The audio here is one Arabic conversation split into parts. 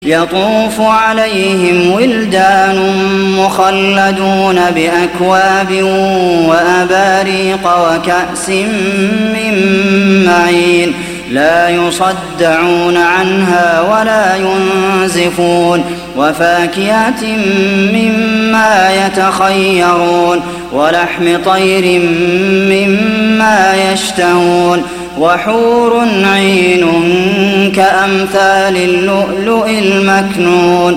يطوف عليهم ولدان مخلدون بأكواب وأباريق وكأس من معين لا يصدعون عنها ولا ينزفون وفاكهة مما يتخيرون ولحم طير مما يشتهون وحور عين كأمثال اللؤلؤ المكنون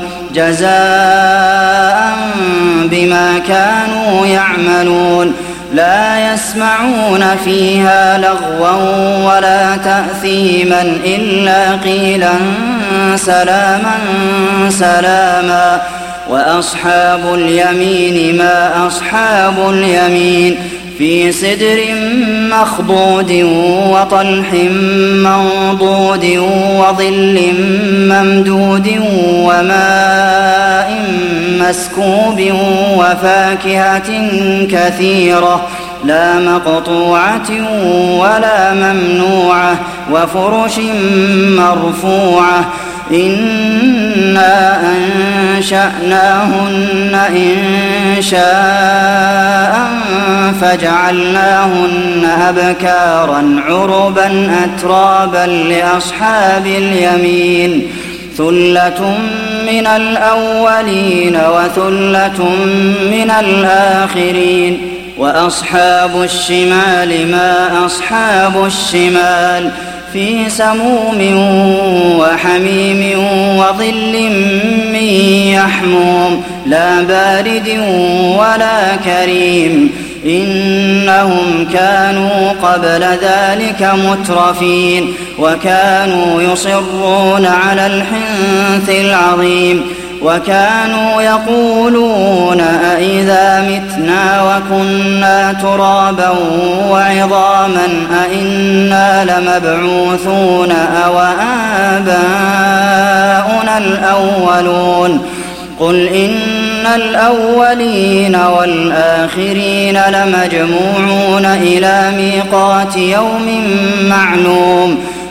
جزاء بما كانوا يعملون لا يسمعون فيها لغوا ولا تأثيما إلا قيلا سلاما سلاما وأصحاب اليمين ما أصحاب اليمين في سدر مخضود وطلح منضود وظل ممدود وماء مسكوب وفاكهة كثيرة لا مقطوعة ولا ممنوعة وفرش مرفوعة إنا أنشأناهن إنشاء فجعلناهن أبكارا عربا أترابا لأصحاب اليمين ثلة من الأولين وثلة من الآخرين وأصحاب الشمال ما أصحاب الشمال في سموم وحميم وظل من يحموم لا بارد ولا كريم إنهم كانوا قبل ذلك مترفين وكانوا يصرون على الحنث العظيم وكانوا يقولون أئذا متنا وكنا ترابا وعظاما أئنا لمبعوثون أو آباؤنا الأولون قل إن الأولين والآخرين لمجموعون إلى ميقات يوم معلوم